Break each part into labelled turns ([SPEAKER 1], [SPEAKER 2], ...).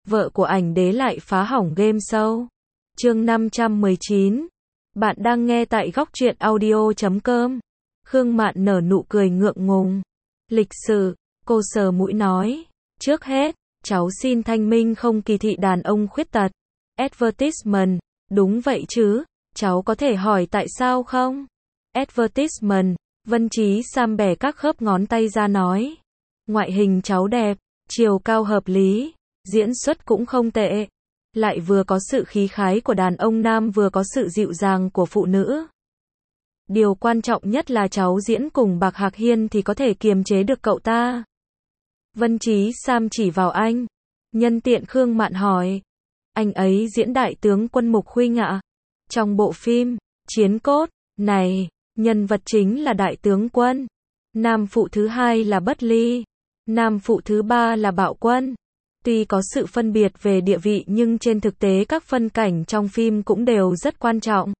[SPEAKER 1] vợ của ảnh đế lại phá hỏng game show. Chương 519. Bạn đang nghe tại góc truyện audio.com. Khương Mạn nở nụ cười ngượng ngùng. Lịch sự, cô sờ mũi nói. Trước hết, cháu xin thanh minh không kỳ thị đàn ông khuyết tật. Advertisement, đúng vậy chứ, cháu có thể hỏi tại sao không? Advertisement, Vân Chí Sam bẻ các khớp ngón tay ra nói. Ngoại hình cháu đẹp, chiều cao hợp lý, diễn xuất cũng không tệ. Lại vừa có sự khí khái của đàn ông nam vừa có sự dịu dàng của phụ nữ. Điều quan trọng nhất là cháu diễn cùng Bạc Hạc Hiên thì có thể kiềm chế được cậu ta. Vân Chí Sam chỉ vào anh. Nhân tiện Khương Mạn hỏi. Anh ấy diễn đại tướng quân Mục Khuynh ạ. Trong bộ phim, Chiến Cốt, này, nhân vật chính là đại tướng quân. Nam phụ thứ hai là Bất Ly. Nam phụ thứ ba là Bạo Quân. Tuy có sự phân biệt về địa vị nhưng trên thực tế các phân cảnh trong phim cũng đều rất quan trọng.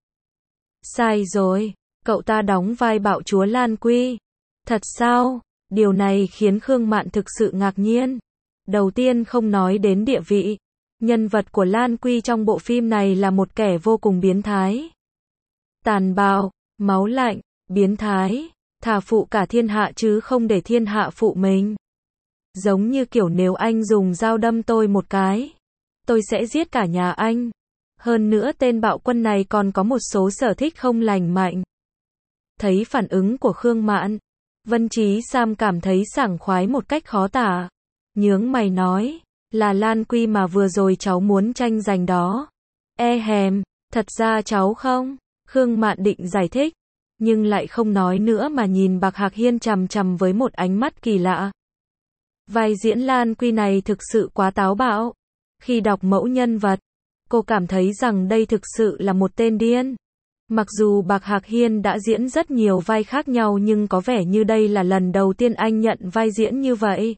[SPEAKER 1] Sai rồi, cậu ta đóng vai bạo chúa Lan Quy. Thật sao? Điều này khiến Khương Mạn thực sự ngạc nhiên. Đầu tiên không nói đến địa vị. Nhân vật của Lan Quy trong bộ phim này là một kẻ vô cùng biến thái. Tàn bạo, máu lạnh, biến thái, thà phụ cả thiên hạ chứ không để thiên hạ phụ mình. Giống như kiểu nếu anh dùng dao đâm tôi một cái, tôi sẽ giết cả nhà anh. Hơn nữa tên Bạo Quân này còn có một số sở thích không lành mạnh. Thấy phản ứng của Khương Mạn, Vân Chí Sam cảm thấy sảng khoái một cách khó tả. Nhướng mày nói, là Lan Quy mà vừa rồi cháu muốn tranh giành đó. Hèm, thật ra cháu không. Khương Mạn định giải thích, nhưng lại không nói nữa mà nhìn Bạc Hạc Hiên chằm chằm với một ánh mắt kỳ lạ. Vai diễn Lan Quy này thực sự quá táo bạo. Khi đọc mẫu nhân vật, cô cảm thấy rằng đây thực sự là một tên điên. Mặc dù Bạc Hạc Hiên đã diễn rất nhiều vai khác nhau nhưng có vẻ như đây là lần đầu tiên anh nhận vai diễn như vậy.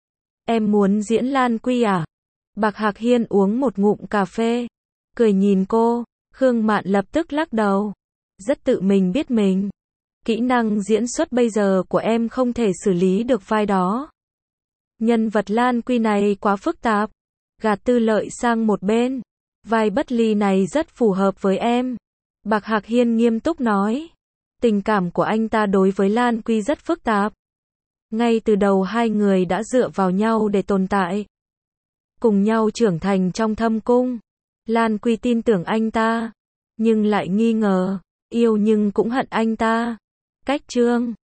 [SPEAKER 1] Em muốn diễn Lan Quy à? Bạc Hạc Hiên uống một ngụm cà phê, cười nhìn cô. Khương Mạn lập tức lắc đầu. Rất tự mình biết mình. Kỹ năng diễn xuất bây giờ của em không thể xử lý được vai đó. Nhân vật Lan Quy này quá phức tạp. Gạt Tư Lợi sang một bên. Vai Bất Ly này rất phù hợp với em. Bạc Hạc Hiên nghiêm túc nói. Tình cảm của anh ta đối với Lan Quy rất phức tạp. Ngay từ đầu hai người đã dựa vào nhau để tồn tại. Cùng nhau trưởng thành trong thâm cung. Lan Quy tin tưởng anh ta, nhưng lại nghi ngờ, yêu nhưng cũng hận anh ta. Cách chương